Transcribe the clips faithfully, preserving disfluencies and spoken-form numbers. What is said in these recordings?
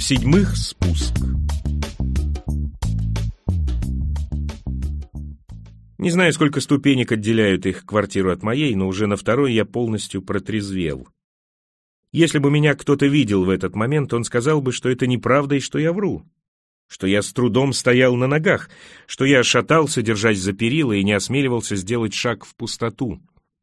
В-седьмых, спуск. Не знаю, сколько ступенек отделяют их квартиру от моей, но уже на второй я полностью протрезвел. Если бы меня кто-то видел в этот момент, он сказал бы, что это неправда и что я вру, что я с трудом стоял на ногах, что я шатался, держась за перила, и не осмеливался сделать шаг в пустоту.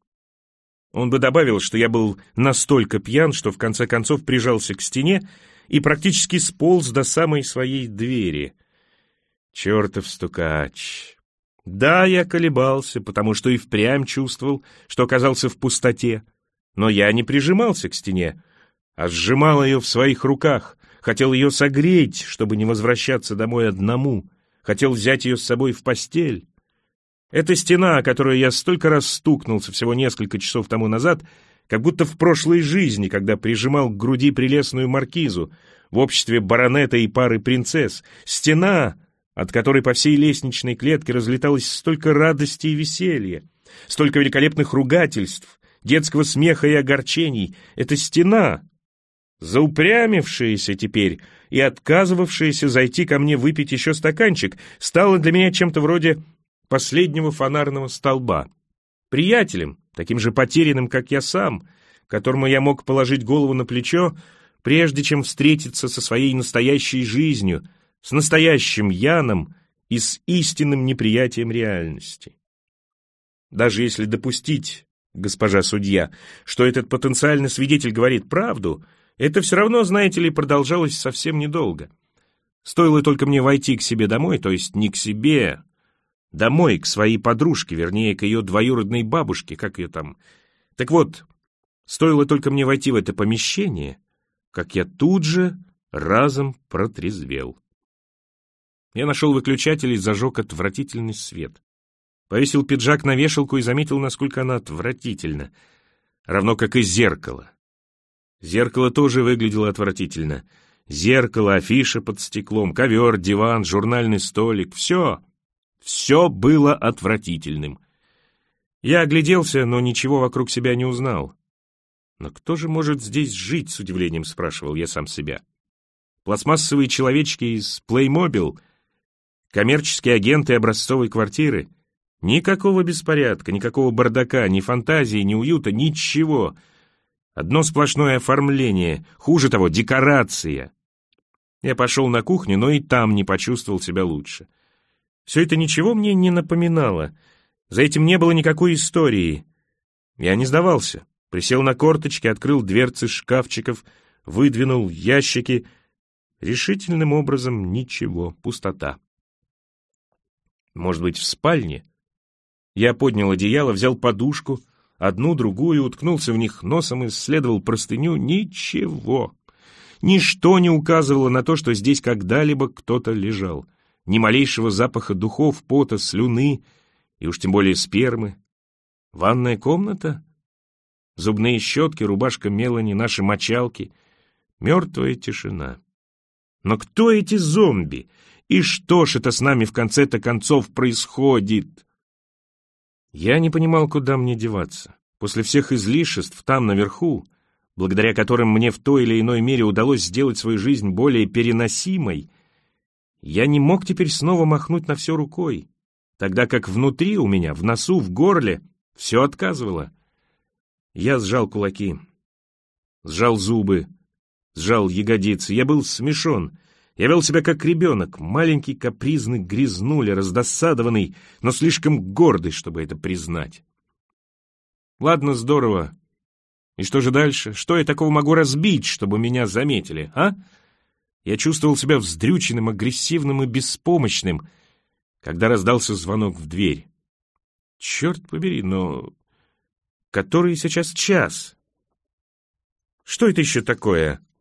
Он бы добавил, что я был настолько пьян, что в конце концов прижался к стене и практически сполз до самой своей двери. Чертов стукач! Да, я колебался, потому что и впрямь чувствовал, что оказался в пустоте. Но я не прижимался к стене, а сжимал ее в своих руках, хотел ее согреть, чтобы не возвращаться домой одному, хотел взять ее с собой в постель. Эта стена, о которую я столько раз стукнулся всего несколько часов тому назад, как будто в прошлой жизни, когда прижимал к груди прелестную маркизу в обществе баронета и пары принцесс. Стена, от которой по всей лестничной клетке разлеталось столько радости и веселья, столько великолепных ругательств, детского смеха и огорчений. Эта стена, заупрямившаяся теперь и отказывавшаяся зайти ко мне выпить еще стаканчик, стала для меня чем-то вроде последнего фонарного столба. Приятелем, таким же потерянным, как я сам, которому я мог положить голову на плечо, прежде чем встретиться со своей настоящей жизнью, с настоящим Яном и с истинным неприятием реальности. Даже если допустить, госпожа судья, что этот потенциальный свидетель говорит правду, это все равно, знаете ли, продолжалось совсем недолго. Стоило только мне войти к себе домой, то есть не к себе, домой, к своей подружке, вернее, к ее двоюродной бабушке, как ее там. Так вот, стоило только мне войти в это помещение, как я тут же разом протрезвел. Я нашел выключатель и зажег отвратительный свет. Повесил пиджак на вешалку и заметил, насколько она отвратительна, равно как и зеркало. Зеркало тоже выглядело отвратительно. Зеркало, афиша под стеклом, ковер, диван, журнальный столик — все, все было отвратительным. Я огляделся, но ничего вокруг себя не узнал. Но кто же может здесь жить, с удивлением спрашивал я сам себя. Пластмассовые человечки из Playmobil, коммерческие агенты образцовой квартиры. Никакого беспорядка, никакого бардака, ни фантазии, ни уюта, ничего. Одно сплошное оформление, хуже того, декорация. Я пошел на кухню, но и там не почувствовал себя лучше. Все это ничего мне не напоминало. За этим не было никакой истории. Я не сдавался. Присел на корточки, открыл дверцы шкафчиков, выдвинул ящики. Решительным образом ничего, пустота. Может быть, в спальне? Я поднял одеяло, взял подушку, одну, другую, уткнулся в них носом, исследовал простыню. Ничего. Ничто не указывало на то, что здесь когда-либо кто-то лежал. Ни малейшего запаха духов, пота, слюны, и уж тем более спермы. Ванная комната? Зубные щетки, рубашка Мелани, наши мочалки. Мертвая тишина. Но кто эти зомби? И что ж это с нами в конце-то концов происходит? Я не понимал, куда мне деваться. После всех излишеств там, наверху, благодаря которым мне в той или иной мере удалось сделать свою жизнь более переносимой, я не мог теперь снова махнуть на все рукой, тогда как внутри у меня, в носу, в горле, все отказывало. Я сжал кулаки, сжал зубы, сжал ягодицы. Я был смешон. Я вел себя как ребенок, маленький капризный грязнуля, раздосадованный, но слишком гордый, чтобы это признать. Ладно, здорово. И что же дальше? Что я такого могу разбить, чтобы меня заметили, а? Я чувствовал себя вздрюченным, агрессивным и беспомощным, когда раздался звонок в дверь. Черт побери, но который сейчас час? Что это еще такое?